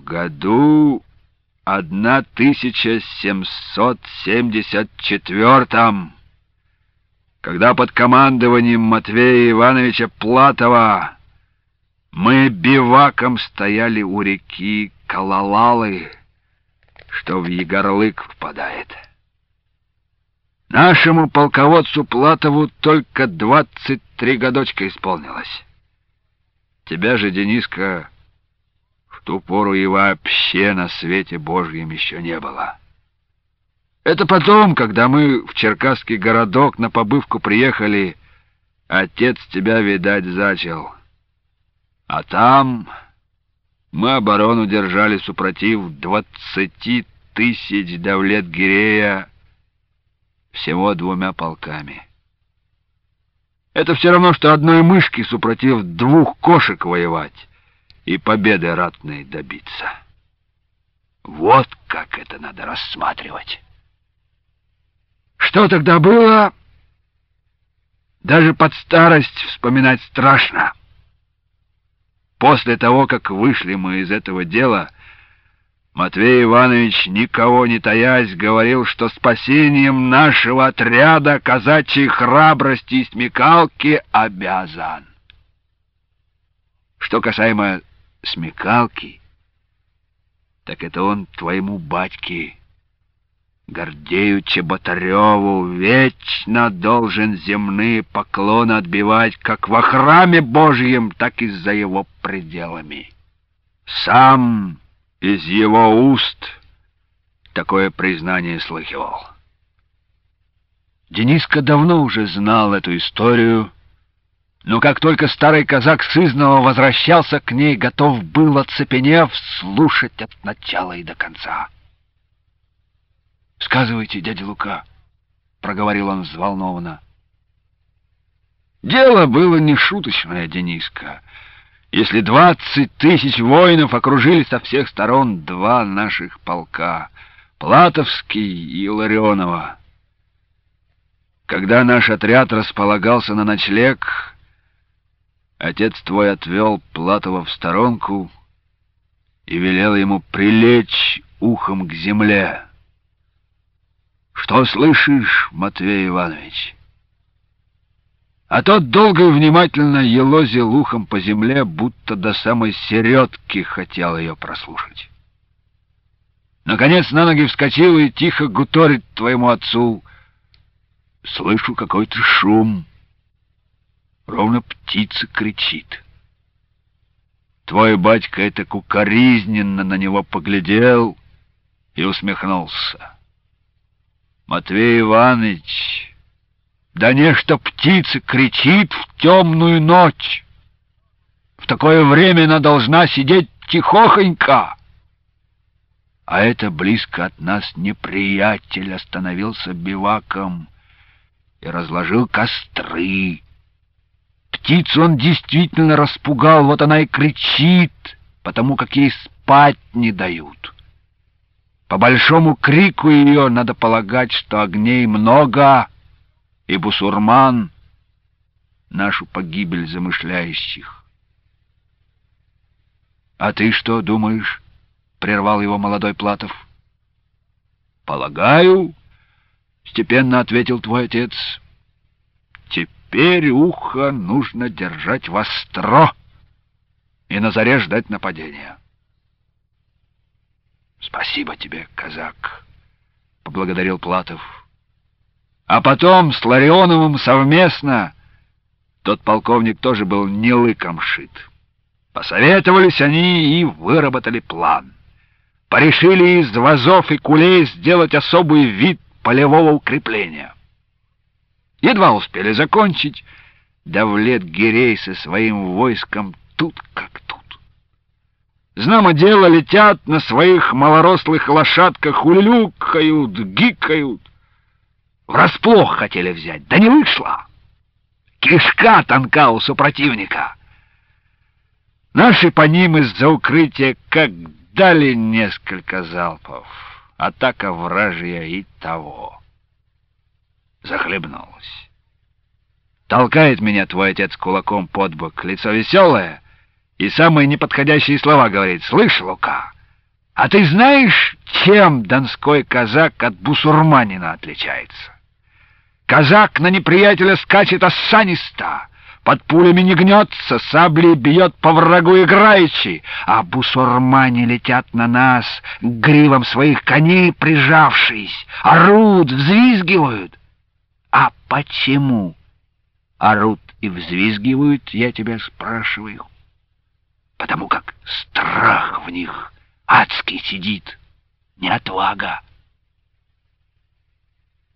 В году 1774, когда под командованием Матвея Ивановича Платова мы биваком стояли у реки Калалалы, что в Егорлык впадает. Нашему полководцу Платову только 23 годочка исполнилось. Тебя же, Дениска, в ту пору и вообще на свете Божьем еще не было. Это потом, когда мы в Черкасский городок на побывку приехали, отец тебя, видать, зачал. А там мы оборону держали супротив 20 тысяч Давлет-Гирея всего 2 полками. Это все равно, что одной мышки супротив 2 кошек воевать и победы ратной добиться. Вот как это надо рассматривать. Что тогда было, даже под старость вспоминать страшно. После того, как вышли мы из этого дела, Матвей Иванович, никого не таясь, говорил, что спасением нашего отряда казачьей храбрости и смекалки обязан. Что касаемо смекалки, так это он твоему батьке Гордею Чеботареву вечно должен земные поклоны отбивать как во храме Божьем, так и за его пределами. Сам из его уст такое признание слыхивал. Дениска давно уже знал эту историю, но как только старый казак сызнова возвращался к ней, готов был, оцепенев, слушать от начала и до конца. «Сказывайте, дядя Лука», — проговорил он взволнованно. Дело было не шуточное, Дениска. Если 20 тысяч воинов окружили со всех сторон 2 наших полка, Платовский и Ларионова. Когда наш отряд располагался на ночлег, отец твой отвел Платова в сторонку и велел ему прилечь ухом к земле. «Что слышишь, Матвей Иванович?» А тот долго и внимательно елозил ухом по земле, будто до самой середки хотел ее прослушать. Наконец на ноги вскочил и тихо гуторит твоему отцу: «Слышу какой-то шум, ровно птица кричит». Твой батька это укоризненно на него поглядел и усмехнулся. «Матвей Иванович, да нечто птица кричит в темную ночь. В такое время она должна сидеть тихохонько. А это близко от нас неприятель остановился биваком и разложил костры. Птицу он действительно распугал, вот она и кричит, потому как ей спать не дают. По большому крику ее надо полагать, что огней много, и бусурман нашу погибель замышляющих». «А ты что думаешь?» — прервал его молодой Платов. «Полагаю, — степенно ответил твой отец, — теперь ухо нужно держать востро и на заре ждать нападения». «Спасибо тебе, казак», — поблагодарил Платов. А потом с Ларионовым совместно, тот полковник тоже был не лыком шит, посоветовались они и выработали план. Порешили из вазов и кулей сделать особый вид полевого укрепления. Едва успели закончить, Давлет-Гирей со своим войском тут как тут. Знамо дело, летят на своих малорослых лошадках, улюлюкают, гикают. Врасплох хотели взять, да не вышло. Кишка тонка у супротивника. Наши по ним из-за укрытия как дали несколько залпов. Атака вражья и того. Захлебнулась. Толкает меня твой отец кулаком под бок, лицо веселое, и самые неподходящие слова говорит: «Слышь, Лука, А ты знаешь, чем донской казак от бусурманина отличается? Казак на неприятеля скачет осанисто, под пулями не гнется, саблей бьет по врагу играючи, а бусурмане летят на нас, к гривам своих коней прижавшись, орут, взвизгивают. А почему орут и взвизгивают, я тебя спрашиваю? Потому как страх в них адский сидит, не отвага,